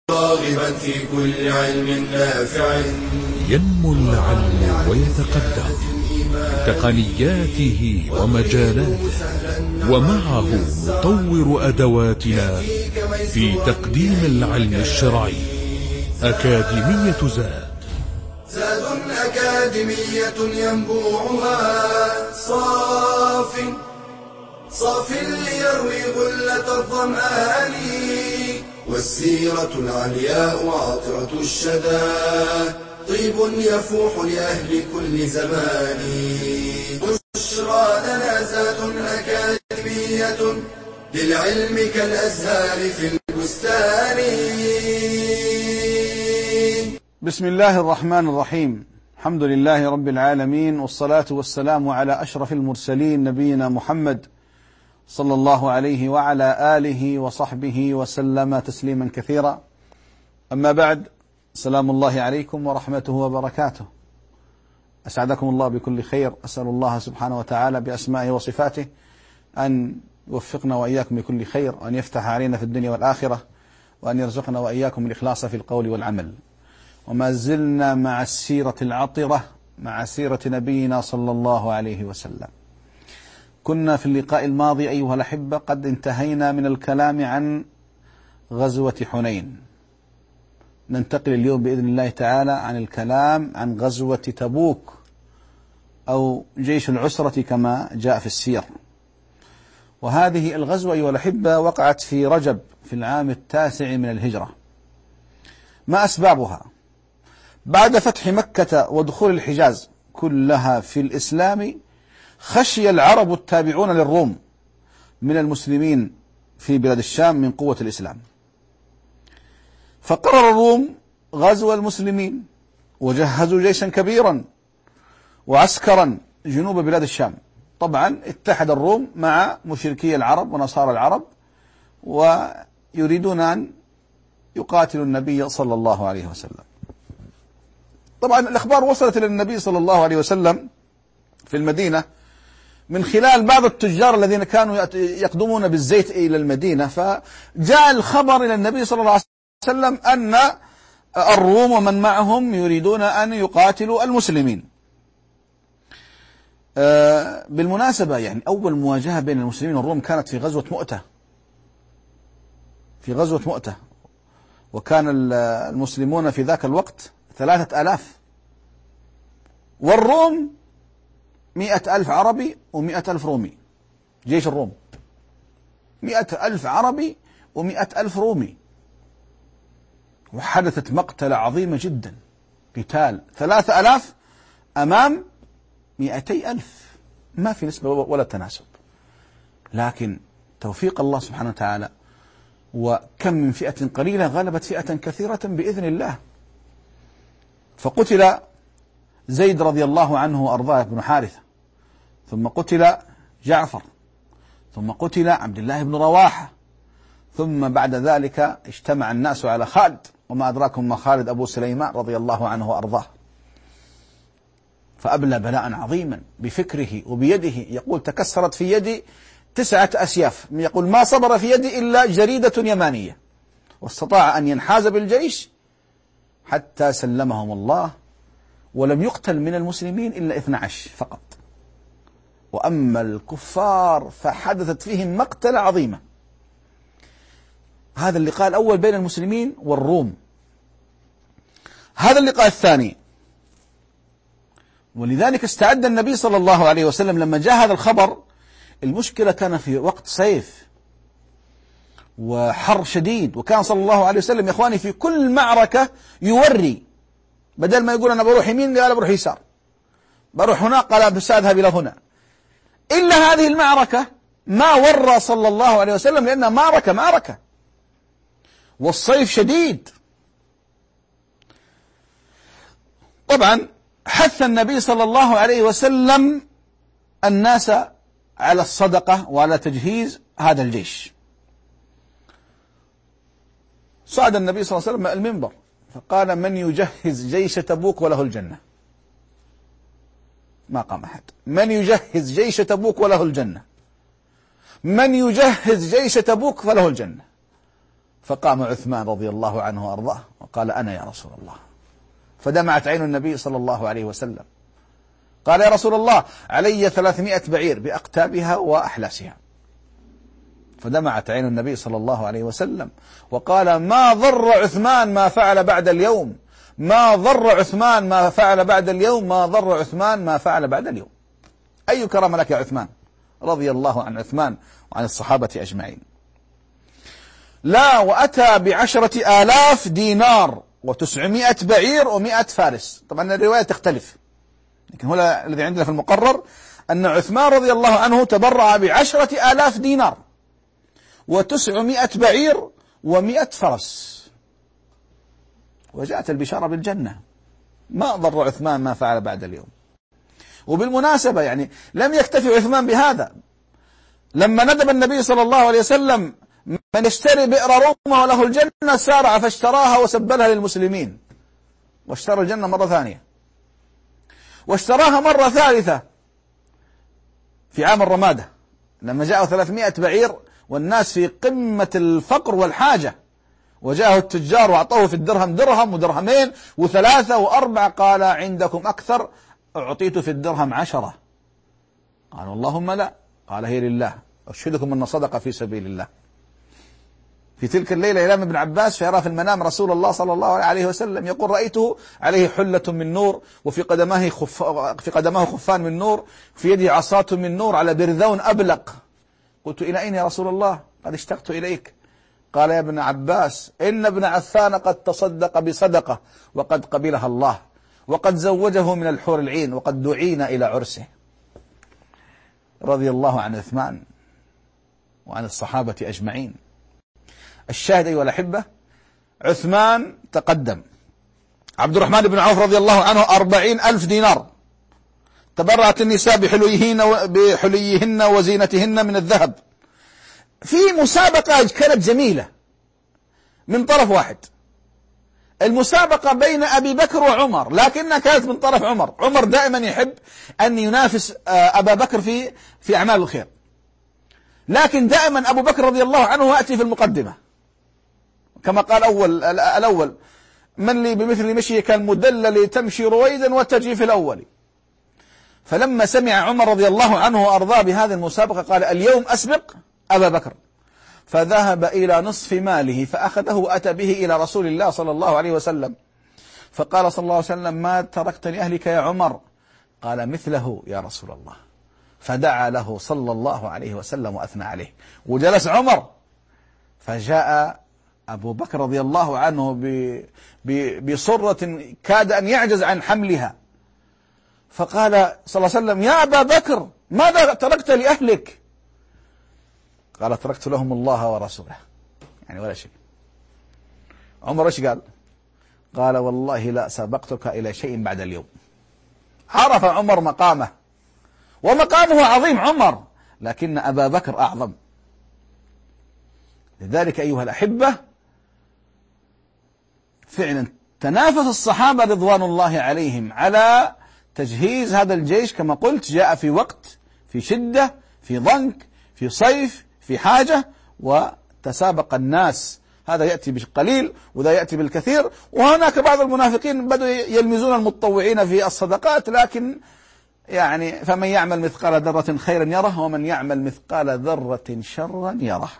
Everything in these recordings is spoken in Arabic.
راغبا في كل علم نافع. ينمو العلم ويتقدم تقنياته ومجالاته، ومعه نطور أدواتنا في تقديم العلم الشرعي. أكاديمية زاد أكاديمية ينبوعها صاف ليروي غلة الظمآن، والسيرة العلياء عطرة الشدى طيب يفوح لأهل كل زمان. بشرى لنا زاد أكاديمية للعلم كالأزهار في البستان. بسم الله الرحمن الرحيم. الحمد لله رب العالمين، والصلاة والسلام على أشرف المرسلين نبينا محمد صلى الله عليه وعلى آله وصحبه وسلم تسليما كثيرا. أما بعد، سلام الله عليكم ورحمته وبركاته. أسعدكم الله بكل خير. أسأل الله سبحانه وتعالى بأسمائه وصفاته أن يوفقنا وإياكم بكل خير، وأن يفتح علينا في الدنيا والآخرة، وأن يرزقنا وإياكم الإخلاص في القول والعمل. وما زلنا مع السيرة العطرة، مع سيرة نبينا صلى الله عليه وسلم. كنا في اللقاء الماضي أيها الأحبة قد انتهينا من الكلام عن غزوة حنين. ننتقل اليوم بإذن الله تعالى عن الكلام عن غزوة تبوك، أو جيش العسرة كما جاء في السير. وهذه الغزوة أيها الأحبة وقعت في رجب في العام 9 من الهجرة. ما أسبابها؟ بعد فتح مكة ودخول الحجاز كلها في الإسلام، خشي العرب التابعون للروم من المسلمين في بلاد الشام من قوة الإسلام، فقرر الروم غزو المسلمين، وجهزوا جيشا كبيرا وعسكرا جنوب بلاد الشام. طبعا اتحد الروم مع مشركي العرب ونصارى العرب، ويريدون أن يقاتلوا النبي صلى الله عليه وسلم. طبعا الأخبار وصلت إلى النبي صلى الله عليه وسلم في المدينة من خلال بعض التجار الذين كانوا يقدمون بالزيت إلى المدينة، فجاء الخبر إلى النبي صلى الله عليه وسلم أن الروم ومن معهم يريدون أن يقاتلوا المسلمين. بالمناسبة يعني أول مواجهة بين المسلمين والروم كانت في غزوة مؤتة، وكان المسلمون في ذاك الوقت 3000، والروم 100,000 عربي و100,000 رومي. جيش الروم 100,000 عربي و100,000 رومي، وحدثت مقتلة عظيمة جدا. قتال 3000 أمام 200,000، ما في نسبة ولا تناسب، لكن توفيق الله سبحانه وتعالى، وكم من فئة قليلة غلبت فئة كثيرة بإذن الله. فقتل زيد رضي الله عنه وأرضاه بن حارثة، ثم قتل جعفر، ثم قتل عبد الله بن رواحة، ثم بعد ذلك اجتمع الناس على خالد، وما أدراكم ما خالد، أبو سليمان رضي الله عنه وأرضاه. فأبلى بلاء عظيما بفكره وبيده. يقول تكسرت في يدي 9 أسياف، يقول ما صبر في يدي إلا جريدة يمانية، واستطاع أن ينحاز بالجيش حتى سلمهم الله، ولم يقتل من المسلمين إلا 12 فقط. وأما الكفار فحدثت فيهم مقتلة عظيمة. هذا اللقاء الأول بين المسلمين والروم. هذا اللقاء الثاني، ولذلك استعد النبي صلى الله عليه وسلم لما جاء هذا الخبر. المشكلة كان في وقت صيف وحر شديد، وكان صلى الله عليه وسلم يا إخواني في كل معركة يوري، بدل ما يقول أنا بروح يمين قال بروح يسار، بروح هنا قال بس أذهب إلى هنا. إلا هذه المعركة ما ورى صلى الله عليه وسلم، لأنها معركة والصيف شديد. طبعا حث النبي صلى الله عليه وسلم الناس على الصدقة وعلى تجهيز هذا الجيش. صعد النبي صلى الله عليه وسلم المنبر فقال من يجهز جيش تبوك وله الجنة. ما قام أحد. من يجهز جيش تبوك وله الجنة، من يجهز جيش تبوك فله الجنة. فقام عثمان رضي الله عنه وأرضاه وقال: أنا يا رسول الله. فدمعت عين النبي صلى الله عليه وسلم. قال: يا رسول الله، علي 300 بعير بأقتابها وأحلاسها. فدمعت عين النبي صلى الله عليه وسلم وقال: ما ضر عثمان ما فعل بعد اليوم، ما ضر عثمان ما فعل بعد اليوم، ما ضر عثمان ما فعل بعد اليوم. أي كرم لك يا عثمان؟ رضي الله عن عثمان وعن الصحابة أجمعين. لا، وأتى ب10,000 دينار و900 بعير و100 فارس. طبعا الرواية تختلف، لكن هنا الذي عندنا في المقرر أن عثمان رضي الله عنه تبرع ب10,000 دينار و900 بعير و100 فرس. وجاءت البشارة بالجنة. ما ضر عثمان ما فعل بعد اليوم. وبالمناسبة يعني لم يكتفي عثمان بهذا. لما ندب النبي صلى الله عليه وسلم من يشتري بئر روما وله الجنة، سارع فاشتراها وسبلها للمسلمين، واشترى الجنة مرة ثانية، واشتراها مرة ثالثة في عام الرمادة لما جاءوا 300 بعير والناس في قمة الفقر والحاجة، وجاءه التجار وأعطوه في الدرهم درهم ودرهمين و3 و4. قال: عندكم أكثر؟ أعطيت في الدرهم 10. قالوا: اللهم لا. قال: هي لله، أشهدكم أن صدقة في سبيل الله. في تلك الليلة ينام ابن عباس فيرى في المنام رسول الله صلى الله عليه وسلم يقول: رأيته عليه حلة من نور، وفي قدمه خفان من نور، في يده عصاة من نور على برذون أبلق. قلت: إلى أين يا رسول الله؟ قد اشتقت إليك. قال: يا ابن عباس، إن ابن عفان قد تصدق بصدقة وقد قبلها الله، وقد زوجه من الحور العين، وقد دعينا إلى عرسه. رضي الله عن عثمان وعن الصحابة أجمعين. الشاهد أيها الأحبة، عثمان تقدم. عبد الرحمن بن عوف رضي الله عنه 40,000 دينار. تبرعت النساء بحليهن وزينتهن من الذهب في مسابقة كانت جميلة من طرف واحد. المسابقة بين أبي بكر وعمر، لكنها كانت من طرف عمر. عمر دائما يحب أن ينافس أبا بكر في أعمال الخير، لكن دائما أبو بكر رضي الله عنه يأتي في المقدمة، كما قال الأول: من لي بمثل مشي كالمدلل تمشي رويدا وتجي في الأول. فلما سمع عمر رضي الله عنه وأرضاه بهذه المسابقة قال: اليوم أسبق أبا بكر. فذهب إلى نصف ماله فأخذه وأتى به إلى رسول الله صلى الله عليه وسلم، فقال صلى الله عليه وسلم: ما تركت لأهلك يا عمر؟ قال: مثله يا رسول الله. فدعا له صلى الله عليه وسلم وأثنى عليه، وجلس عمر. فجاء أبو بكر رضي الله عنه بصرة كاد أن يعجز عن حملها، فقال صلى الله عليه وسلم: يا أبا بكر، ماذا تركت لأهلك؟ قال: تركت لهم الله ورسوله. يعني ولا شيء. عمر ايش قال؟ قال: والله لا سبقتك إلى شيء بعد اليوم. عرف عمر مقامه، ومقامه عظيم عمر، لكن أبا بكر أعظم. لذلك أيها الأحبة، فعلا تنافس الصحابة رضوان الله عليهم على تجهيز هذا الجيش. كما قلت، جاء في وقت، في شدة، في ضنك، في صيف، في حاجة، وتسابق الناس، هذا يأتي بالقليل وذا يأتي بالكثير. وهناك بعض المنافقين بدأوا يلمزون المتطوعين في الصدقات، لكن يعني فمن يعمل مثقال ذرة خيرا يره، ومن يعمل مثقال ذرة شرا يره.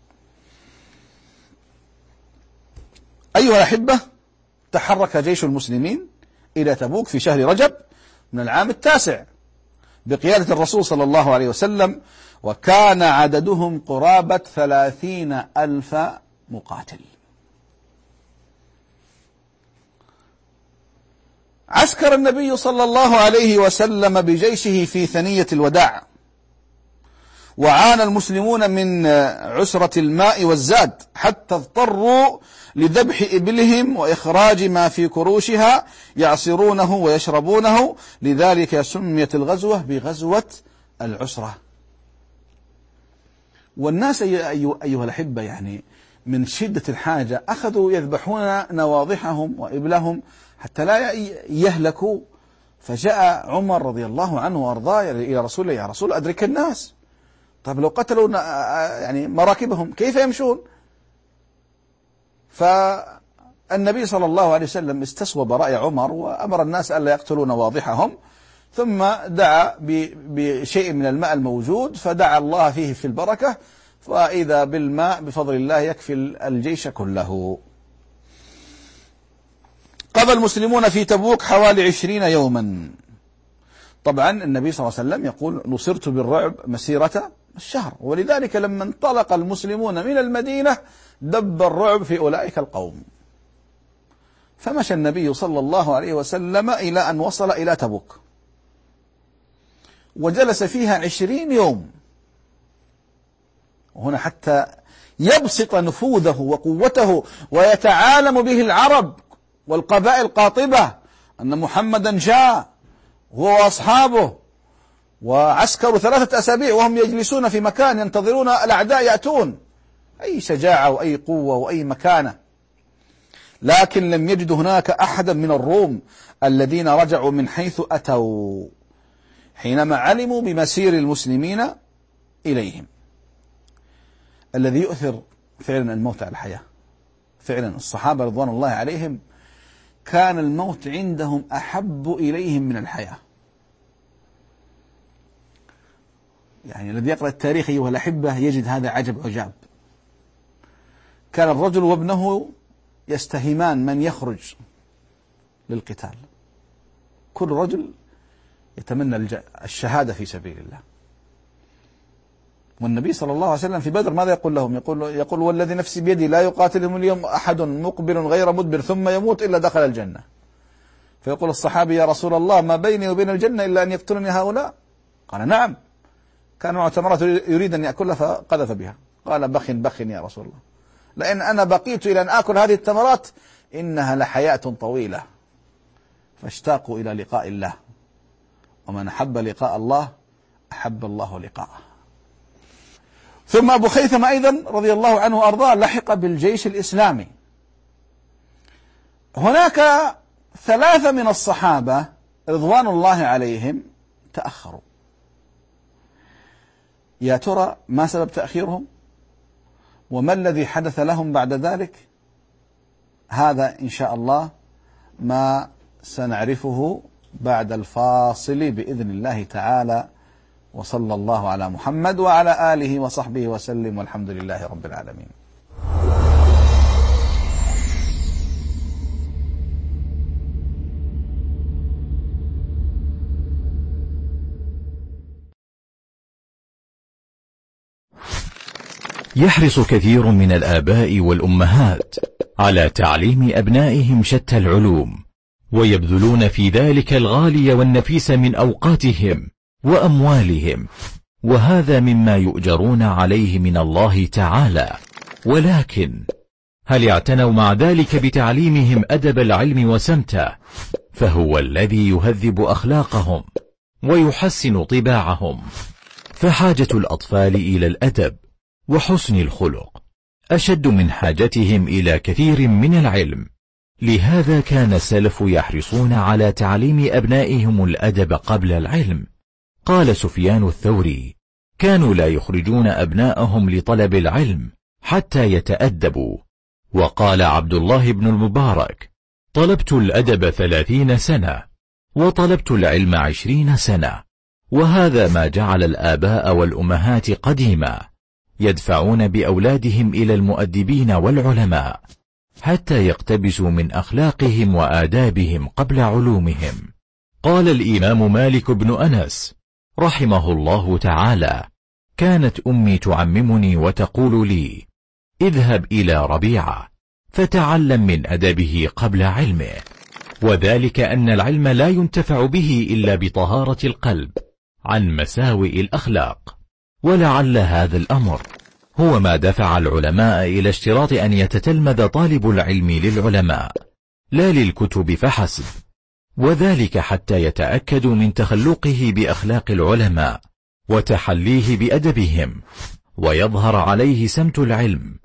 أيها الأحبة، تحرك جيش المسلمين إلى تبوك في شهر رجب من العام 9 بقيادة الرسول صلى الله عليه وسلم، وكان عددهم قرابة 30,000 مقاتل. عسكر النبي صلى الله عليه وسلم بجيشه في ثنية الوداع، وعانى المسلمون من عسرة الماء والزاد، حتى اضطروا لذبح إبلهم وإخراج ما في كروشها يعصرونه ويشربونه. لذلك سميت الغزوة بغزوة العسرة. والناس أيها الأحبة يعني من شدة الحاجة أخذوا يذبحون نواضحهم وإبلهم حتى لا يهلكوا. فجاء عمر رضي الله عنه وأرضاه إلى رسول الله: يا رسول، أدرك الناس، طيب لو قتلوا يعني مراكبهم كيف يمشون؟ فالنبي صلى الله عليه وسلم استصوب رأي عمر وأمر الناس ألا يقتلون واضحهم، ثم دعا بشيء من الماء الموجود فدعا الله فيه في البركة، فإذا بالماء بفضل الله يكفي الجيش كله. قضى المسلمون في تبوك حوالي 20 يوما. طبعا النبي صلى الله عليه وسلم يقول نصرت بالرعب مسيرة الشهر، ولذلك لما انطلق المسلمون من المدينة دب الرعب في أولئك القوم. فمشى النبي صلى الله عليه وسلم إلى أن وصل إلى تبوك، وجلس فيها 20 يوم، وهنا حتى يبسط نفوذه وقوته ويتعالم به العرب والقبائل القاطبة أن محمدا جاء هو وأصحابه، وعسكروا 3 أسابيع وهم يجلسون في مكان ينتظرون الأعداء يأتون. أي شجاعة وأي قوة وأي مكانة. لكن لم يجدوا هناك أحدا من الروم الذين رجعوا من حيث أتوا حينما علموا بمسير المسلمين إليهم. الذي يؤثر فعلا الموت على الحياة. فعلا الصحابة رضوان الله عليهم كان الموت عندهم أحب إليهم من الحياة. يعني الذي يقرأ التاريخ أيها الأحبة يجد هذا عجب عجاب. كان الرجل وابنه يستهمان من يخرج للقتال، كل رجل يتمنى الشهادة في سبيل الله. والنبي صلى الله عليه وسلم في بدر ماذا يقول لهم؟ يقول والذي نفسي بيدي لا يقاتلهم اليوم أحد مقبل غير مدبر ثم يموت إلا دخل الجنة. فيقول الصحابي يا رسول الله ما بيني وبين الجنة إلا أن يقتلني هؤلاء؟ قال نعم. كان معه تمرة يريد أن يأكلها فقذف بها. قال بخ يا رسول الله، لأن أنا بقيت إلى أن آكل هذه التمرات إنها لحياة طويلة. فاشتاقوا إلى لقاء الله، ومن أحب لقاء الله أحب الله لقاءه. ثم أبو خيثمة أيضا رضي الله عنه وأرضاه لحق بالجيش الإسلامي. هناك 3 من الصحابة رضوان الله عليهم تأخروا. يا ترى ما سبب تأخيرهم؟ وما الذي حدث لهم بعد ذلك؟ هذا إن شاء الله ما سنعرفه بعد الفاصل بإذن الله تعالى. وصلى الله على محمد وعلى آله وصحبه وسلم، والحمد لله رب العالمين. يحرص كثير من الآباء والأمهات على تعليم أبنائهم شتى العلوم، ويبذلون في ذلك الغالي والنفيس من أوقاتهم وأموالهم، وهذا مما يؤجرون عليه من الله تعالى. ولكن هل اعتنوا مع ذلك بتعليمهم أدب العلم وسمته؟ فهو الذي يهذب أخلاقهم ويحسن طباعهم. فحاجة الأطفال إلى الأدب وحسن الخلق أشد من حاجتهم إلى كثير من العلم. لهذا كان السلف يحرصون على تعليم أبنائهم الأدب قبل العلم. قال سفيان الثوري كانوا لا يخرجون أبناءهم لطلب العلم حتى يتأدبوا. وقال عبد الله بن المبارك طلبت الأدب 30 سنة وطلبت العلم 20 سنة. وهذا ما جعل الآباء والأمهات قديما يدفعون بأولادهم إلى المؤدبين والعلماء حتى يقتبسوا من أخلاقهم وآدابهم قبل علومهم. قال الإمام مالك بن أنس رحمه الله تعالى كانت أمي تعممني وتقول لي اذهب إلى ربيعة فتعلم من أدبه قبل علمه، وذلك أن العلم لا ينتفع به إلا بطهارة القلب عن مساوئ الأخلاق. ولعل هذا الأمر هو ما دفع العلماء إلى اشتراط أن يتتلمذ طالب العلم للعلماء لا للكتب فحسب، وذلك حتى يتأكدوا من تخلقه بأخلاق العلماء وتحليه بأدبهم، ويظهر عليه سمت العلم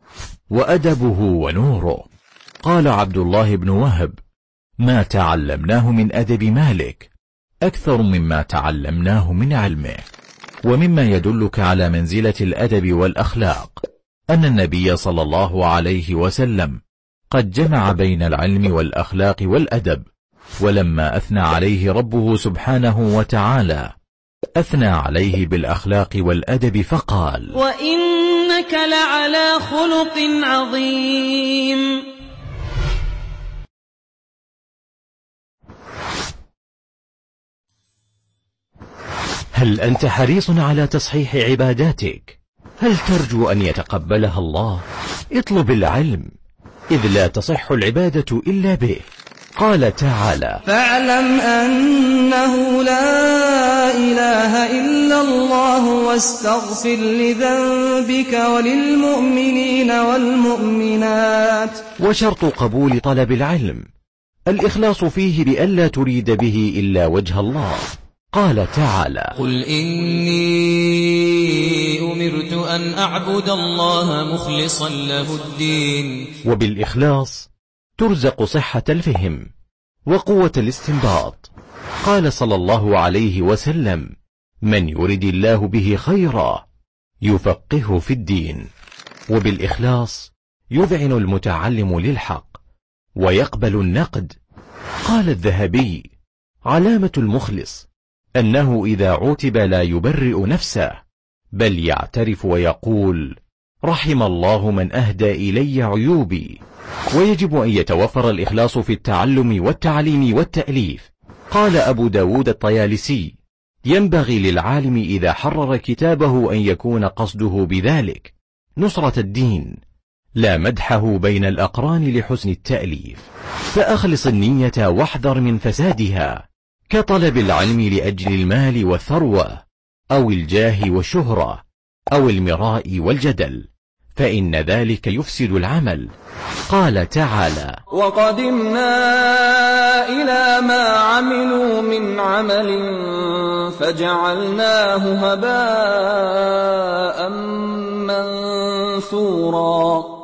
وأدبه ونوره. قال عبد الله بن وهب ما تعلمناه من أدب مالك أكثر مما تعلمناه من علمه. ومما يدلك على منزلة الأدب والأخلاق أن النبي صلى الله عليه وسلم قد جمع بين العلم والأخلاق والأدب. ولما أثنى عليه ربه سبحانه وتعالى أثنى عليه بالأخلاق والأدب فقال: وإنك لعلى خلق عظيم. هل أنت حريص على تصحيح عباداتك؟ هل ترجو أن يتقبلها الله؟ اطلب العلم، إذ لا تصح العبادة إلا به. قال تعالى: فاعلم أنه لا إله إلا الله واستغفر لذنبك وللمؤمنين والمؤمنات. وشرط قبول طلب العلم الإخلاص فيه بألا تريد به إلا وجه الله. قال تعالى: قل إني أمرت أن أعبد الله مخلصا له الدين. وبالإخلاص ترزق صحة الفهم وقوة الاستنباط. قال صلى الله عليه وسلم: من يرد الله به خيرا يفقهه في الدين. وبالإخلاص يذعن المتعلم للحق ويقبل النقد. قال الذهبي: علامة المخلص أنه إذا عوتب لا يبرئ نفسه، بل يعترف ويقول: رحم الله من أهدى إلي عيوبي. ويجب أن يتوفر الإخلاص في التعلم والتعليم والتأليف. قال أبو داود الطيالسي: ينبغي للعالم إذا حرر كتابه أن يكون قصده بذلك نصرة الدين، لا مدحه بين الأقران لحسن التأليف. فأخلص النية واحذر من فسادها، كطلب العلم لأجل المال والثروة أو الجاه والشهرة أو المراء والجدل، فإن ذلك يفسد العمل. قال تعالى: وقدمنا إلى ما عملوا من عمل فجعلناه هباء منثورا.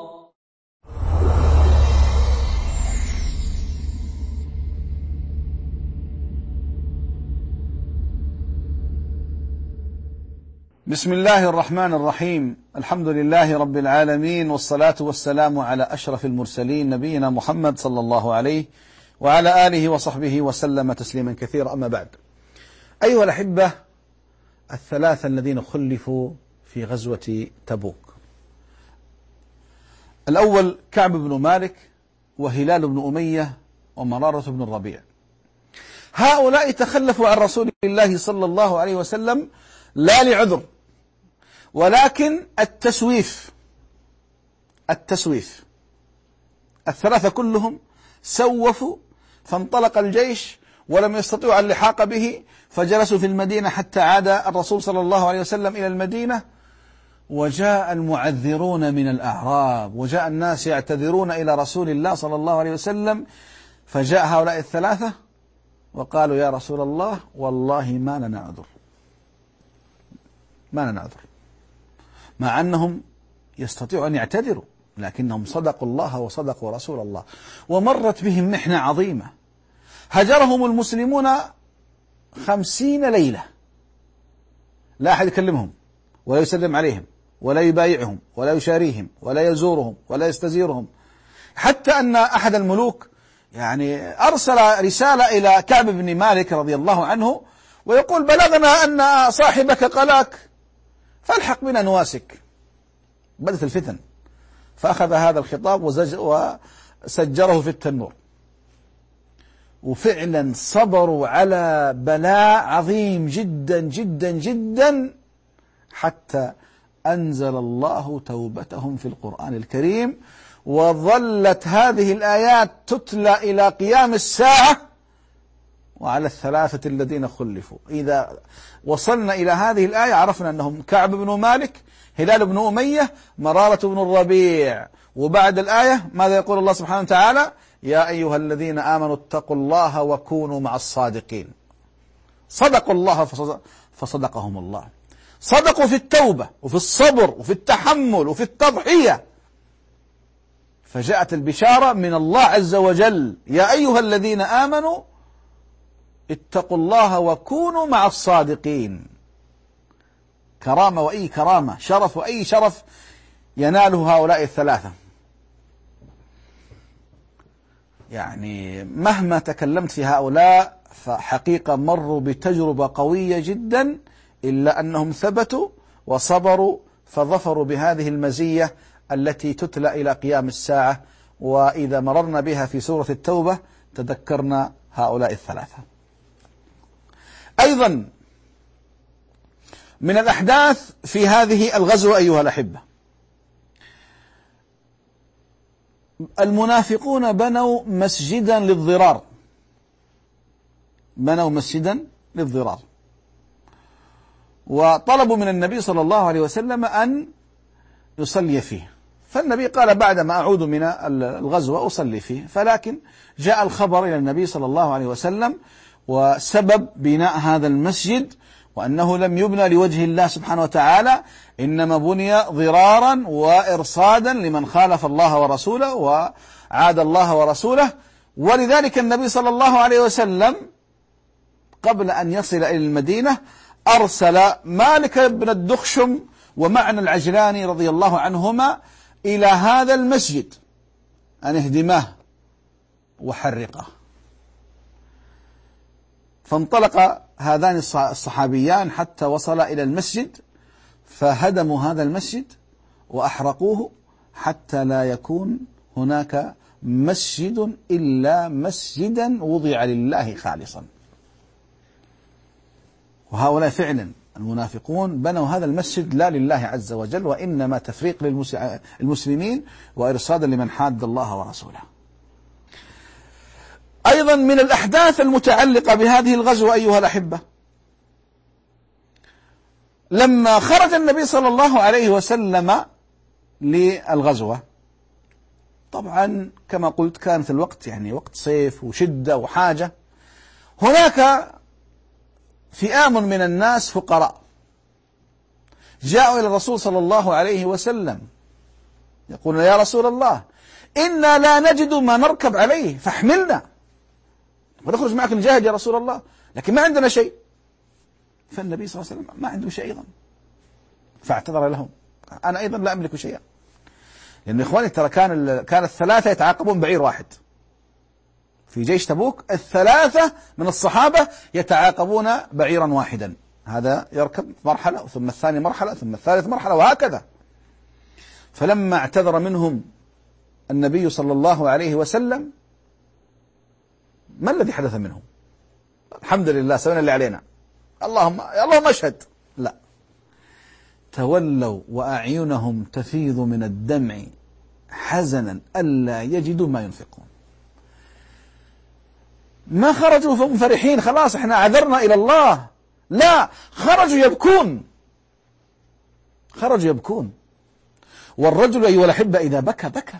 بسم الله الرحمن الرحيم. الحمد لله رب العالمين، والصلاة والسلام على أشرف المرسلين نبينا محمد صلى الله عليه وعلى آله وصحبه وسلم تسليما كثيرا. أما بعد، أيها الأحبة، الثلاثة الذين خلفوا في غزوة تبوك: الأول كعب بن مالك، وهلال بن أمية، ومرارة بن الربيع. هؤلاء تخلفوا عن رسول الله صلى الله عليه وسلم لا لعذر، ولكن التسويف. الثلاثة كلهم سوفوا، فانطلق الجيش ولم يستطيعوا اللحاق به، فجلسوا في المدينة حتى عاد الرسول صلى الله عليه وسلم إلى المدينة، وجاء المعذرون من الأعراب، وجاء الناس يعتذرون إلى رسول الله صلى الله عليه وسلم. فجاء هؤلاء الثلاثة وقالوا: يا رسول الله، والله ما لنا عذر، مع أنهم يستطيعوا أن يعتذروا، لكنهم صدقوا الله وصدقوا رسول الله. ومرت بهم محنة عظيمة، هجرهم المسلمون 50 ليلة، لا أحد يكلمهم ولا يسلم عليهم ولا يبايعهم ولا يشاريهم ولا يزورهم ولا يستزيرهم، حتى أن أحد الملوك أرسل رسالة إلى كعب بن مالك رضي الله عنه ويقول: بلغنا أن صاحبك قلاك، فالحق بنا نواسك. بدت الفتن، فأخذ هذا الخطاب وسجره في التنور. وفعلا صبروا على بلاء عظيم جدا جدا جدا، حتى أنزل الله توبتهم في القرآن الكريم، وظلت هذه الآيات تتلى إلى قيام الساعة. وعلى الثلاثة الذين خلفوا، إذا وصلنا إلى هذه الآية عرفنا أنهم كعب بن مالك، هلال بن أمية، مرارة بن الربيع. وبعد الآية ماذا يقول الله سبحانه وتعالى؟ يا أيها الذين آمنوا اتقوا الله وكونوا مع الصادقين. صدقوا الله فصدقهم الله، صدقوا في التوبة وفي الصبر وفي التحمل وفي التضحية، فجاءت البشارة من الله عز وجل: يا أيها الذين آمنوا اتقوا الله وكونوا مع الصادقين. كرامة وأي كرامة، شرف وأي شرف يناله هؤلاء الثلاثة. يعني مهما تكلمت في هؤلاء فحقيقة مروا بتجربة قوية جدا، إلا أنهم ثبتوا وصبروا فظفروا بهذه المزية التي تتلى إلى قيام الساعة. وإذا مررنا بها في سورة التوبة تذكرنا هؤلاء الثلاثة. أيضا من الأحداث في هذه الغزوة أيها الأحبة، المنافقون بنوا مسجدا للضرار، بنوا مسجدا للضرار، وطلبوا من النبي صلى الله عليه وسلم أن يصلي فيه. فالنبي قال بعدما أعود من الغزوة أصلي فيه، فلكن جاء الخبر إلى النبي صلى الله عليه وسلم وسبب بناء هذا المسجد وأنه لم يبنى لوجه الله سبحانه وتعالى، إنما بني ضرارا وإرصادا لمن خالف الله ورسوله وعاد الله ورسوله. ولذلك النبي صلى الله عليه وسلم قبل أن يصل إلى المدينة أرسل مالك بن الدخشم ومعنى العجلاني رضي الله عنهما إلى هذا المسجد أن اهدماه وحرقه. فانطلق هذان الصحابيان حتى وصلا إلى المسجد، فهدموا هذا المسجد وأحرقوه حتى لا يكون هناك مسجد إلا مسجدا وضع لله خالصا. وهؤلاء فعلا المنافقون بنوا هذا المسجد لا لله عز وجل، وإنما تفريق للمسلمين وإرصادا لمن حاد الله ورسوله. أيضا من الأحداث المتعلقة بهذه الغزوة أيها الأحبة، لما خرج النبي صلى الله عليه وسلم للغزوة، طبعا كما قلت كانت الوقت يعني وقت صيف وشدة وحاجة، هناك فئام من الناس فقراء جاءوا إلى الرسول صلى الله عليه وسلم يقولون يا رسول الله إنا لا نجد ما نركب عليه فاحملنا ونخرج معك نجاهد يا رسول الله، لكن ما عندنا شيء. فالنبي صلى الله عليه وسلم ما عنده شيء أيضا، فاعتذر لهم أنا أيضا لا أملك شيئا، لأن إخواني ترى كان الثلاثة يتعاقبون بعير واحد في جيش تبوك، الثلاثة من الصحابة يتعاقبون بعيرا واحدا، هذا يركب مرحلة ثم الثاني مرحلة ثم الثالث مرحلة وهكذا. فلما اعتذر منهم النبي صلى الله عليه وسلم ما الذي حدث منهم؟ الحمد لله سوينا اللي علينا، اللهم اشهد. لا، تولوا وأعينهم تفيض من الدمع حزنا ألا يجدوا ما ينفقون. ما خرجوا فهم فرحين خلاص احنا عذرنا إلى الله، لا، خرجوا يبكون. والرجل أيها الأحبة إذا بكى.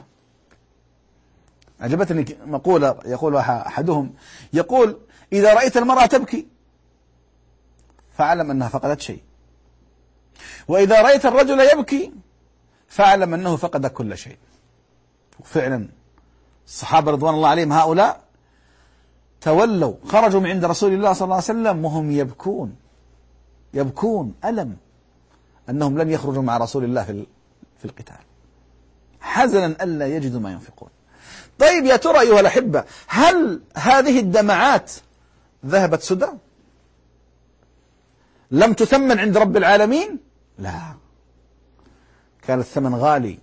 عجبتني مقولة يقول أحدهم، يقول إذا رأيت المرأة تبكي فاعلم أنها فقدت شيء، وإذا رأيت الرجل يبكي فاعلم أنه فقد كل شيء. وفعلا الصحابة رضوان الله عليهم هؤلاء تولوا خرجوا من عند رسول الله صلى الله عليه وسلم وهم يبكون ألم أنهم لن يخرجوا مع رسول الله في القتال، حزنا ألا يجدوا ما ينفقون. طيب يا ترى أيها الأحبة، هل هذه الدمعات ذهبت سدى؟ لم تثمن عند رب العالمين؟ لا، كان الثمن غالي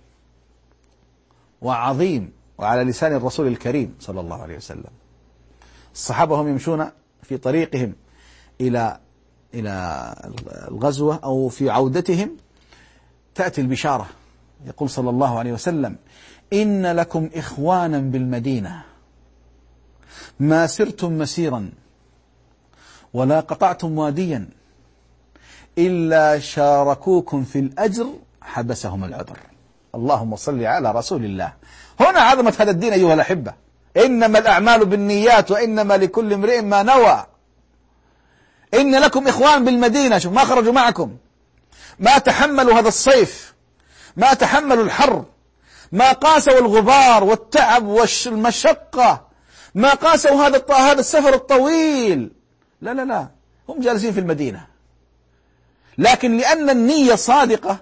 وعظيم، وعلى لسان الرسول الكريم صلى الله عليه وسلم. الصحابة هم يمشون في طريقهم إلى الغزوة أو في عودتهم تأتي البشارة، يقول صلى الله عليه وسلم إن لكم إخوانا بالمدينة ما سرتم مسيرا ولا قطعتم واديا إلا شاركوكم في الأجر حبسهم العذر. اللهم صل على رسول الله. هنا عظمة هذا الدين أيها الأحبة، إنما الأعمال بالنيات وإنما لكل امرئ ما نوى. إن لكم إخوان بالمدينة، شوف ما خرجوا معكم، ما تحملوا هذا الصيف، ما تحملوا الحر، ما قاسوا الغبار والتعب والمشقة، ما قاسوا هذا السفر الطويل، لا، هم جالسين في المدينة، لكن لأن النية صادقة،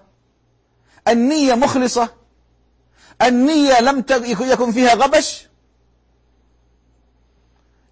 النية مخلصة، النية لم يكن فيها غبش،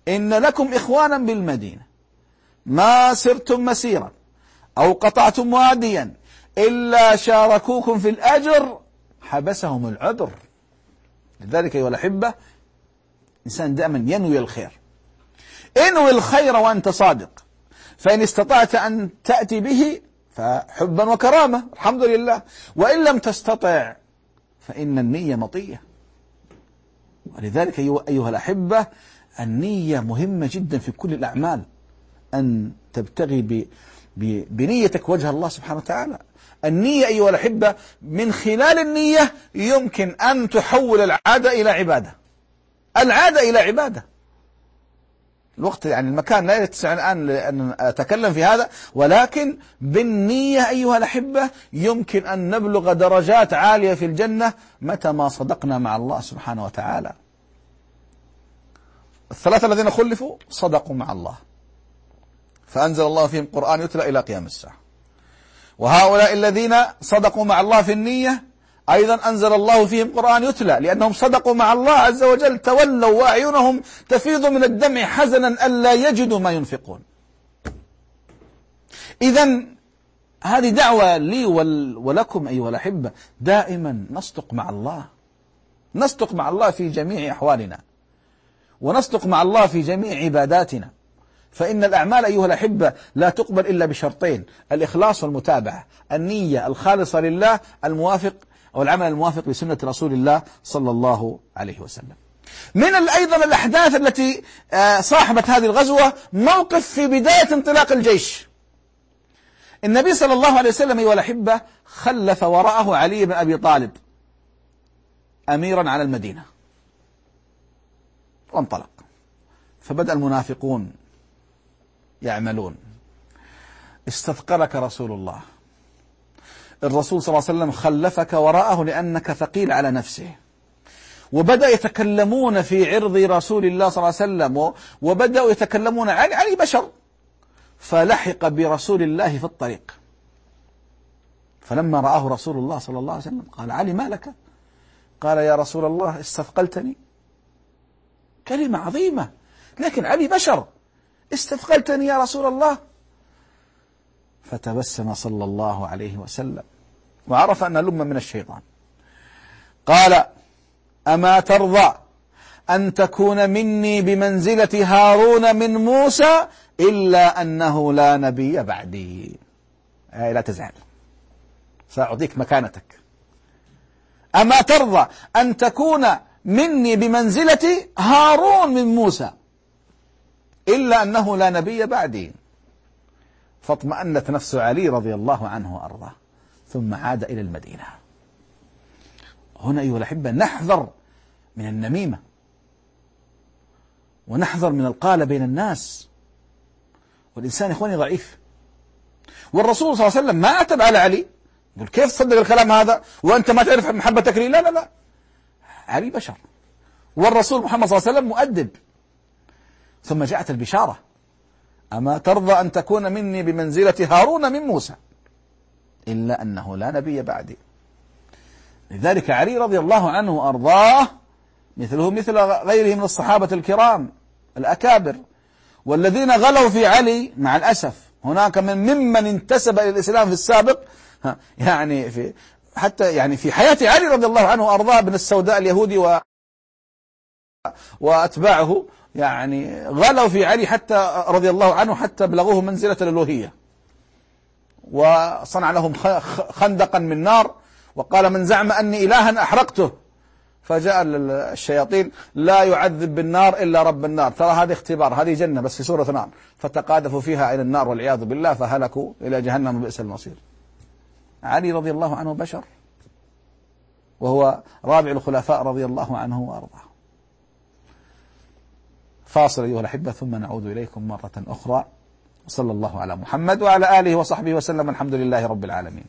إن لكم إخوانا بالمدينة ما سرتم مسيرا أو قطعتم واديا إلا شاركوكم في الأجر حبسهم العذر. لذلك أيها الأحبة الإنسان دائما ينوي الخير، انوي الخير وأنت صادق، فإن استطعت أن تأتي به فحبا وكرامة الحمد لله، وإن لم تستطع فإن النية مطية. ولذلك أيها الأحبة النية مهمة جدا في كل الأعمال، أن تبتغي بنيتك وجه الله سبحانه وتعالى. النية أيها الأحبة من خلال النية يمكن أن تحول العادة إلى عبادة، العادة إلى عبادة. الوقت يعني المكان لا يتسع الآن أن أتكلم في هذا، ولكن بالنية أيها الأحبة يمكن أن نبلغ درجات عالية في الجنة متى ما صدقنا مع الله سبحانه وتعالى. الثلاثة الذين خلفوا صدقوا مع الله فأنزل الله فيهم قرآن يتلى إلى قيام الساعة. وهؤلاء الذين صدقوا مع الله في النية أيضا أنزل الله فيهم قرآن يتلى لأنهم صدقوا مع الله عز وجل، تولوا وأعينهم تفيض من الدمع حزنا ألا يجدوا ما ينفقون. إذن هذه دعوة لي ولكم أيها الأحبة، دائما نصدق مع الله، نصدق مع الله في جميع أحوالنا، ونصدق مع الله في جميع عباداتنا. فإن الأعمال أيها الأحبة لا تقبل إلا بشرطين: الإخلاص والمتابعة، النية الخالصة لله الموافق أو العمل الموافق لسنة رسول الله صلى الله عليه وسلم. من أيضا الأحداث التي صاحبت هذه الغزوة موقف في بداية انطلاق الجيش. النبي صلى الله عليه وسلم أيها الأحبة خلف وراءه علي بن أبي طالب أميرا على المدينة وانطلق. فبدأ المنافقون يعملون: استثقلك رسول الله، الرسول صلى الله عليه وسلم خلفك وراءه لأنك ثقيل على نفسه. وبدأ يتكلمون في عرض رسول الله صلى الله عليه وسلم، وبدأوا يتكلمون عن علي بشر. فلحق برسول الله في الطريق، فلما رآه رسول الله صلى الله عليه وسلم قال: علي ما لك؟ قال: يا رسول الله استثقلتني. كلمة عظيمة، لكن علي بشر، استثقلتني يا رسول الله. فتبسم صلى الله عليه وسلم وعرف أن لم من الشيطان. قال: أما ترضى أن تكون مني بمنزلة هارون من موسى إلا أنه لا نبي بعدي. لا تزعل، سأعطيك مكانتك. أما ترضى أن تكون مني بمنزلة هارون من موسى إلا أنه لا نبي بعدي. فاطمأنت نفس علي رضي الله عنه وأرضاه، ثم عاد إلى المدينة. هنا أيها الأحبة نحذر من النميمة، ونحذر من القالة بين الناس، والإنسان إخواني ضعيف. والرسول صلى الله عليه وسلم ما عتب على علي، يقول: كيف تصدق الكلام هذا وأنت ما تعرف محبتك لي؟ لا لا لا، علي بشر، والرسول محمد صلى الله عليه وسلم مؤدب. ثم جاءت البشارة: أما ترضى أن تكون مني بمنزلة هارون من موسى إلا أنه لا نبي بعدي. لذلك علي رضي الله عنه وأرضاه مثله مثل غيره من الصحابة الكرام الأكابر، والذين غلوا في علي مع الأسف هناك ممن انتسب إلى الإسلام في السابق، يعني في حياة علي رضي الله عنه وأرضاه بن السوداء اليهودي وأتباعه، يعني غلوا في علي حتى رضي الله عنه حتى بلغوه منزلة الألوهية، وصنع لهم خندقا من نار وقال: من زعم أني إلها أحرقته. فجاء الشياطين: لا يعذب بالنار إلا رب النار، ترى هذه اختبار، هذه جنة بس في سورة نار، فتقاذفوا فيها إلى النار والعياذ بالله، فهلكوا إلى جهنم بئس المصير. علي رضي الله عنه بشر، وهو رابع الخلفاء رضي الله عنه وأرضاه. فاصل أيها الأحبة ثم نعود إليكم مرة أخرى. صلى الله على محمد وعلى آله وصحبه وسلم، الحمد لله رب العالمين.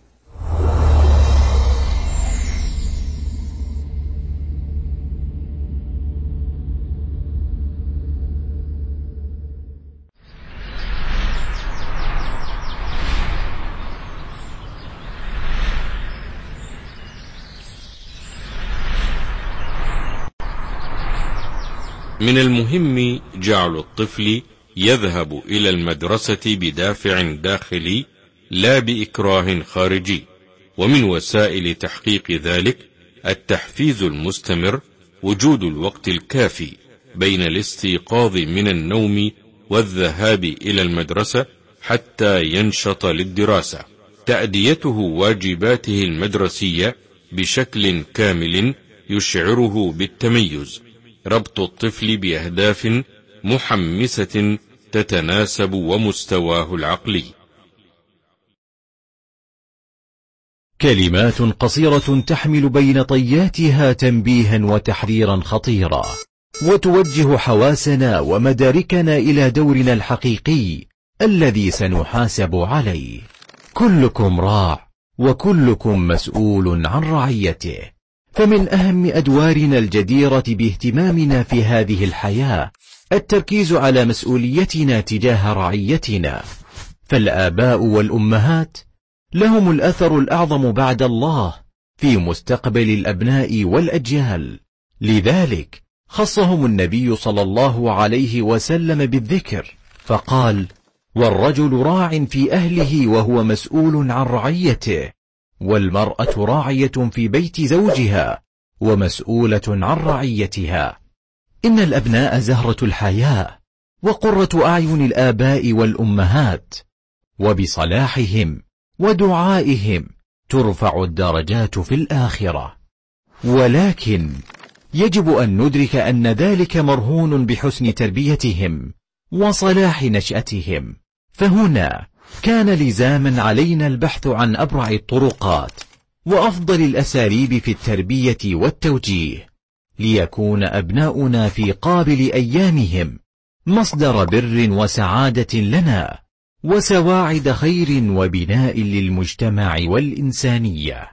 من المهم جعل الطفل يذهب إلى المدرسة بدافع داخلي لا بإكراه خارجي، ومن وسائل تحقيق ذلك التحفيز المستمر، وجود الوقت الكافي بين الاستيقاظ من النوم والذهاب إلى المدرسة حتى ينشط للدراسة، تأديته واجباته المدرسية بشكل كامل يشعره بالتميز، ربط الطفل بأهداف محمسة تتناسب ومستواه العقلي. كلمات قصيرة تحمل بين طياتها تنبيها وتحذيرا خطيرا، وتوجه حواسنا ومداركنا إلى دورنا الحقيقي الذي سنحاسب عليه. كلكم راع وكلكم مسؤول عن رعيته، فمن أهم أدوارنا الجديرة باهتمامنا في هذه الحياة التركيز على مسؤوليتنا تجاه رعيتنا، فالآباء والأمهات لهم الأثر الأعظم بعد الله في مستقبل الأبناء والأجيال، لذلك خصهم النبي صلى الله عليه وسلم بالذكر فقال: والرجل راع في أهله وهو مسؤول عن رعيته، والمرأة راعية في بيت زوجها ومسؤولة عن رعيتها. إن الأبناء زهرة الحياة وقرة أعين الآباء والأمهات، وبصلاحهم ودعائهم ترفع الدرجات في الآخرة، ولكن يجب أن ندرك أن ذلك مرهون بحسن تربيتهم وصلاح نشأتهم، فهنا كان لزاما علينا البحث عن أبرع الطرقات وأفضل الأساليب في التربية والتوجيه، ليكون أبناؤنا في قابل أيامهم مصدر بر وسعادة لنا وسواعد خير وبناء للمجتمع والإنسانية.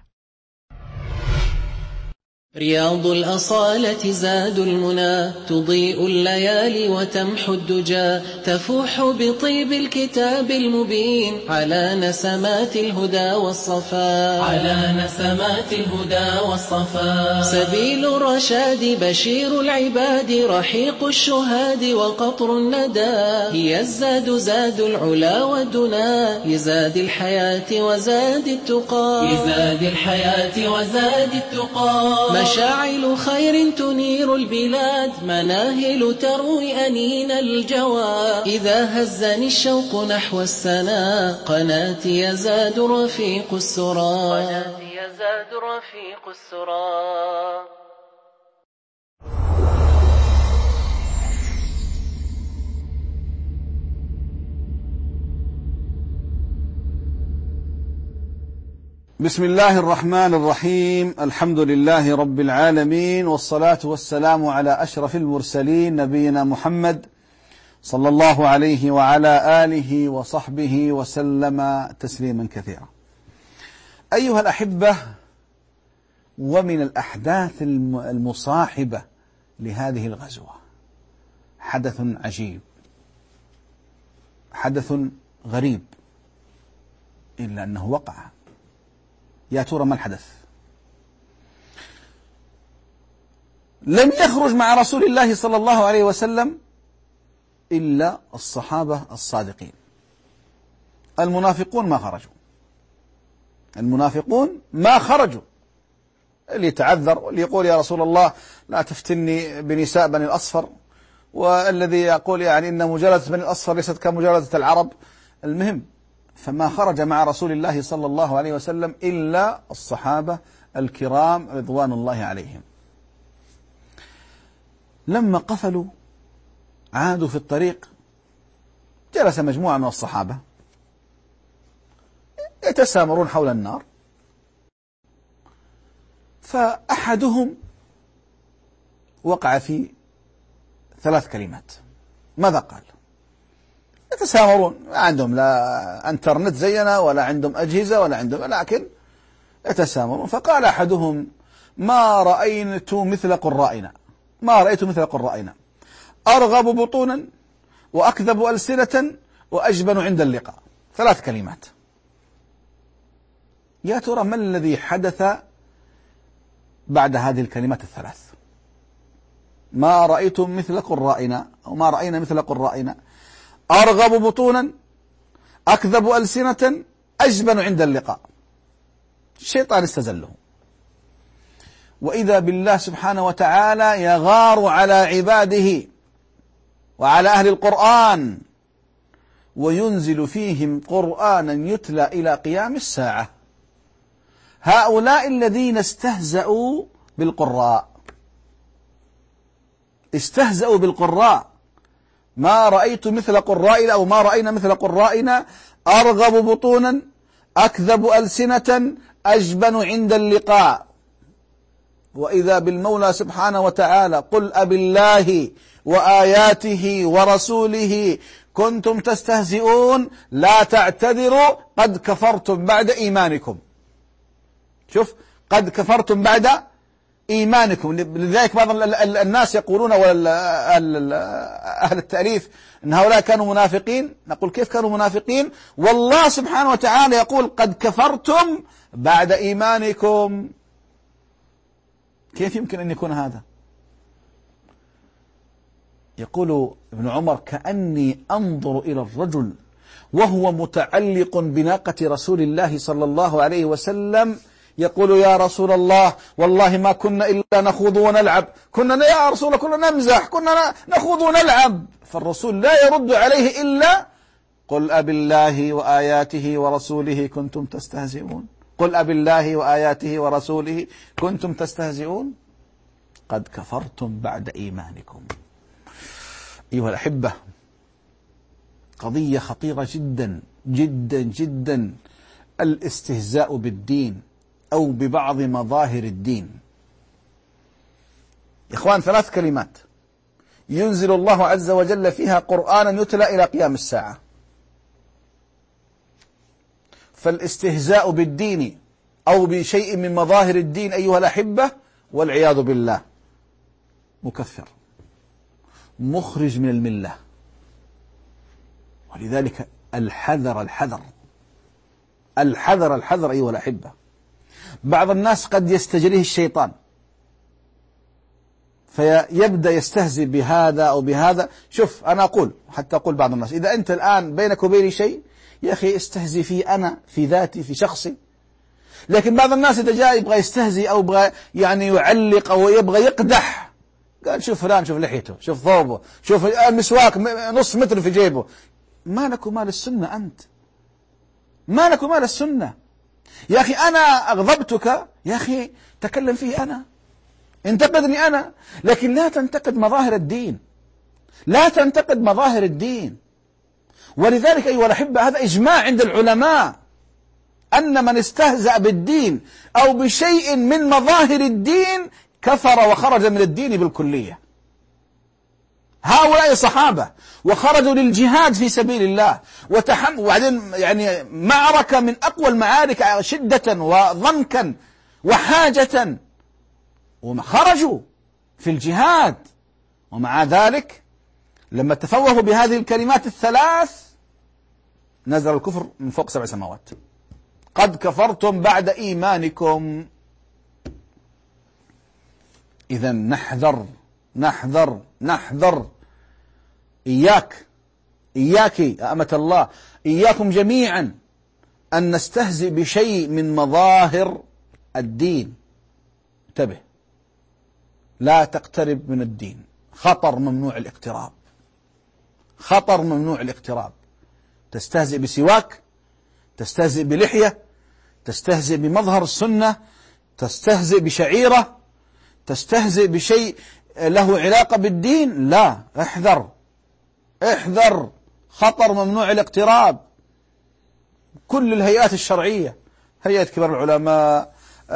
رياض الأصالة زاد المنى، تضيء الليالي وتمحو الدجى، تفوح بطيب الكتاب المبين على نسمات الهدى والصفا، على نسمات الهدى والصفا. سبيل الرشاد بشير العباد، رحيق الشهاد وقطر الندى، هي الزاد زاد العلا والدنا، لزاد الحياة وزاد التقى، لزاد الحياة وزاد التقى. مشاعل خير تنير البلاد، مناهل تروي أنين الجوى، إذا هزني الشوق نحو السنا، قناتي يزاد رفيق السرى، قناتي يزاد رفيق السرى. بسم الله الرحمن الرحيم. الحمد لله رب العالمين، والصلاة والسلام على أشرف المرسلين نبينا محمد صلى الله عليه وعلى آله وصحبه وسلم تسليما كثيرا. أيها الأحبة، ومن الأحداث المصاحبة لهذه الغزوة حدث عجيب، حدث غريب، إلا أنه وقع. يا ترى ما الحدث؟ لم يخرج مع رسول الله صلى الله عليه وسلم إلا الصحابة الصادقين. المنافقون ما خرجوا، المنافقون ما خرجوا. اللي يتعذر واللي يقول يا رسول الله لا تفتني بنساء بني الأصفر، والذي يقول يعني إن مجالدة بني الأصفر ليست كمجالدة العرب. المهم، فما خرج مع رسول الله صلى الله عليه وسلم إلا الصحابة الكرام رضوان الله عليهم. لما قفلوا عادوا في الطريق، جلس مجموعة من الصحابة يتسامرون حول النار، فأحدهم وقع في 3 كلمات. ماذا قال؟ يتسامرون، ما عندهم لا انترنت زينا ولا عندهم أجهزة ولا عندهم، لكن يتسامرون. فقال أحدهم: ما رأيت مثل قرائنا، ما رأيت مثل قرائنا، أرغب بطونا وأكذب ألسنة وأجبن عند اللقاء. 3 كلمات. يا ترى ما الذي حدث بعد هذه الكلمات ال3؟ ما رأيتم مثل قرائنا، أو ما رأينا مثل قرائنا، أرغب بطونا، أكذب ألسنة، أجبن عند اللقاء. الشيطان استزله. وإذا بالله سبحانه وتعالى يغار على عباده وعلى أهل القرآن وينزل فيهم قرآنا يتلى إلى قيام الساعة. هؤلاء الذين استهزأوا بالقراء، استهزأوا بالقراء، ما رأيت مثل قرائنا أو ما رأينا مثل قرائنا، أرغب بطونا، أكذب ألسنة، أجبن عند اللقاء. وإذا بالمولى سبحانه وتعالى قل أبالله وآياته ورسوله كنتم تستهزئون لا تعتذروا قد كفرتم بعد إيمانكم. شوف، قد كفرتم بعد إيمانكم. لذلك بعض الناس يقولون، أهل التأليف، أن هؤلاء كانوا منافقين. نقول كيف كانوا منافقين؟ والله سبحانه وتعالى يقول قد كفرتم بعد إيمانكم. كيف يمكن أن يكون هذا؟ يقول ابن عمر كأني أنظر إلى الرجل وهو متعلق بناقة رسول الله صلى الله عليه وسلم يقول يا رسول الله والله ما كنا إلا نخوض ونلعب، كنا يا رسول الله كنا نمزح، كنا نخوض ونلعب. فالرسول لا يرد عليه إلا قل أبالله وآياته ورسوله كنتم تستهزئون، قل أبالله وآياته ورسوله كنتم تستهزئون قد كفرتم بعد إيمانكم. أيها الأحبة، قضية خطيرة جدا جدا جدا، الاستهزاء بالدين أو ببعض مظاهر الدين. يا إخوان، 3 كلمات ينزل الله عز وجل فيها قرآنا يتلى إلى قيام الساعة. فالاستهزاء بالدين أو بشيء من مظاهر الدين أيها الأحبة والعياذ بالله مكفر، مخرج من الملة. ولذلك الحذر الحذر الحذر الحذر أيها الأحبة. بعض الناس قد يستجريه الشيطان فيبدأ يستهزئ بهذا أو بهذا. شوف، أنا أقول، حتى أقول بعض الناس، إذا أنت الآن بينك وبيني شيء يا أخي استهزئ في أنا، في ذاتي، في شخصي. لكن بعض الناس إذا جاء يبغى يستهزئ أو يبغى يعني يعلق أو يبغى يقدح، قال شوف فلان، شوف لحيته، شوف ثوبه، شوف المسواك نص متر في جيبه. ما لك ومال السنة أنت؟ ما لك ومال السنة؟ يا أخي أنا أغضبتك، يا أخي تكلم فيه أنا، انتقدني أنا، لكن لا تنتقد مظاهر الدين، لا تنتقد مظاهر الدين. ولذلك أيها الأحبة هذا إجماع عند العلماء أن من استهزأ بالدين أو بشيء من مظاهر الدين كفر وخرج من الدين بالكلية. هؤلاء صحابة وخرجوا للجهاد في سبيل الله وبعدين يعني معركة من أقوى المعارك شدة وضنكا وحاجة، وخرجوا في الجهاد، ومع ذلك لما تفوهوا بهذه الكلمات الثلاث نزل الكفر من فوق 7 سماوات. قد كفرتم بعد إيمانكم. إذن نحذر نحذر نحذر. إياك يا أمة الله، إياكم جميعا أن نستهزئ بشيء من مظاهر الدين. انتبه، لا تقترب من الدين، خطر ممنوع الاقتراب، خطر ممنوع الاقتراب. تستهزئ بسواك، تستهزئ بلحية، تستهزئ بمظهر السنة، تستهزئ بشعيرة، تستهزئ بشيء له علاقة بالدين، لا، احذر احذر، خطر ممنوع الاقتراب. كل الهيئات الشرعية، هيئة كبار العلماء،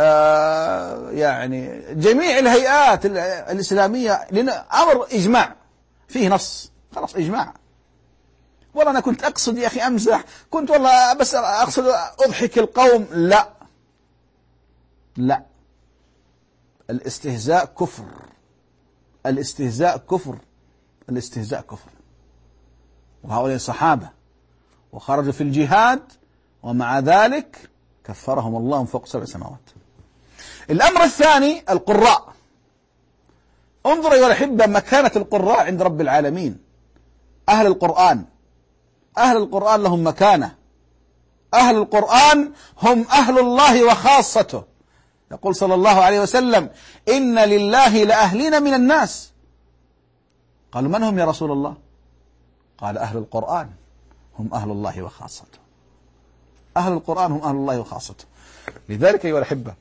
يعني جميع الهيئات الإسلامية، لأن أمر إجماع فيه نص، خلاص إجماع. والله أنا كنت أقصد يا أخي أمزح، كنت والله بس أقصد أضحك القوم، لا لا، الاستهزاء كفر، الاستهزاء كفر، الاستهزاء كفر. وهؤلاء الصحابة وخرجوا في الجهاد ومع ذلك كفرهم الله من فوق 7 سماوات. الأمر الثاني القراء. انظر أيها الأحبة مكانة القراء عند رب العالمين. أهل القرآن لهم مكانة. أهل القرآن هم أهل الله وخاصته. يقول صلى الله عليه وسلم: إن لله لأهلين من الناس. قالوا: من هم يا رسول الله؟ قال: أهل القرآن هم أهل الله وخاصته. أهل القرآن هم أهل الله وخاصته. لذلك أيها الأحبة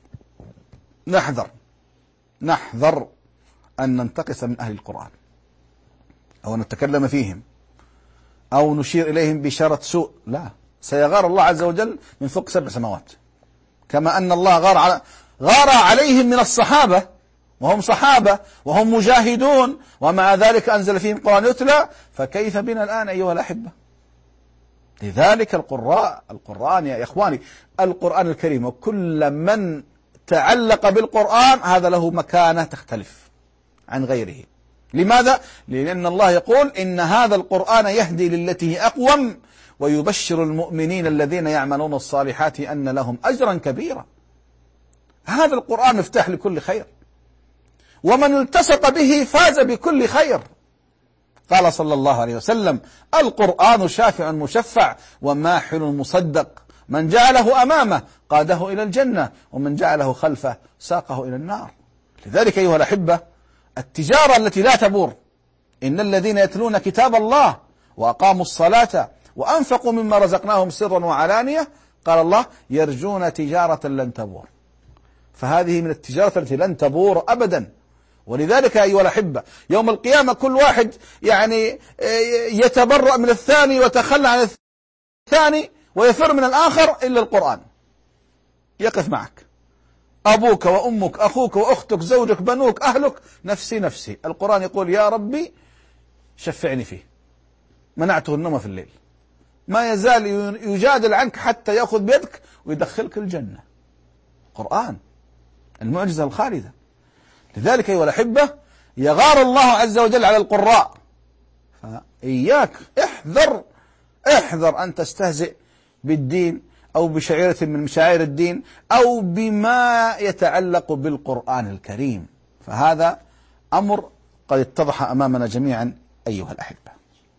نحذر أن ننتقص من أهل القرآن أو نتكلم فيهم أو نشير إليهم بإشارة سوء. لا، سيغار الله عز وجل من فوق 7 سماوات، كما أن الله غار عليهم من الصحابة وهم صحابة وهم مجاهدون، ومع ذلك أنزل فيهم قرآن يتلى، فكيف بنا الآن أيها الأحبة؟ لذلك القرآن يا إخواني، القرآن الكريم وكل من تعلق بالقرآن هذا له مكانة تختلف عن غيره. لماذا؟ لأن الله يقول: إن هذا القرآن يهدي للتي هي أقوم ويبشر المؤمنين الذين يعملون الصالحات أن لهم أجرا كبيرا. هذا القرآن مفتاح لكل خير، ومن التصق به فاز بكل خير. قال صلى الله عليه وسلم: القرآن شافع مشفع وماحل مصدق، من جعله أمامه قاده إلى الجنة، ومن جعله خلفه ساقه إلى النار. لذلك أيها الأحبة التجارة التي لا تبور، إن الذين يتلون كتاب الله وأقاموا الصلاة وأنفقوا مما رزقناهم سرا وعلانية، قال الله: يرجون تجارة لن تبور. فهذه من التجارة التي لن تبور أبدا. ولذلك أيها الأحبة يوم القيامة كل واحد يتبرأ من الثاني ويتخلى عن الثاني ويفر من الآخر إلا القرآن. يقف معك أبوك وأمك أخوك وأختك زوجك بنوك أهلك، نفسي نفسي. القرآن يقول: يا ربي شفعني فيه، منعته النوم في الليل. ما يزال يجادل عنك حتى يأخذ بيدك ويدخلك الجنة. قرآن المعجزة الخالدة. لذلك أيها الأحبة يغار الله عز وجل على القراء، فإياك احذر أن تستهزئ بالدين أو بشعيرة من مشاعر الدين أو بما يتعلق بالقرآن الكريم، فهذا أمر قد اتضح أمامنا جميعا أيها الأحبة.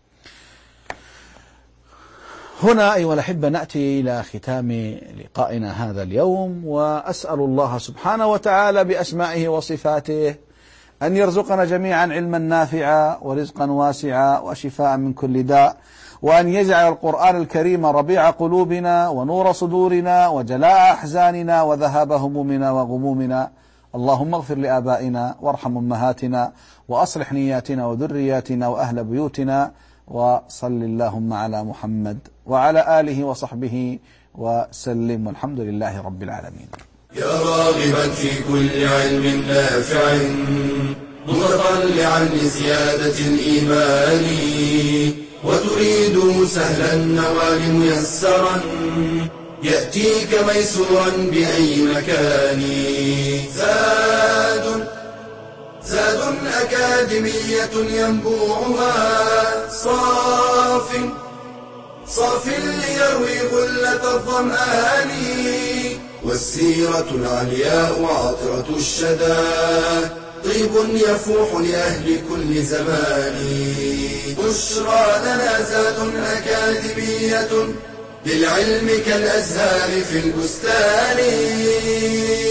هنا أيها الأحبة نأتي إلى ختام لقائنا هذا اليوم، وأسأل الله سبحانه وتعالى بأسمائه وصفاته أن يرزقنا جميعا علما نافعا ورزقا واسعا وشفاء من كل داء، وأن يجعل القرآن الكريم ربيع قلوبنا ونور صدورنا وجلاء أحزاننا وذهاب همومنا وغمومنا. اللهم اغفر لآبائنا وارحم أمهاتنا وأصلح نياتنا وذرياتنا وأهل بيوتنا، وصل اللهم على محمد وعلى آله وصحبه وسلم، والحمد لله رب العالمين. يا راغبا في كل علم نافع متطلعا لزيادة الإيمان، وتريد سهلا النوال ميسرا يأتيك ميسورا بأي مكان. زاد أكاديمية ينبوعها صاف ليروي غلة الظمآن، والسيرة العلياء عطرة الشدى طيب يفوح لأهل كل زمان. بشرى لنا زاد أكاديمية للعلم كالأزهار في البستان.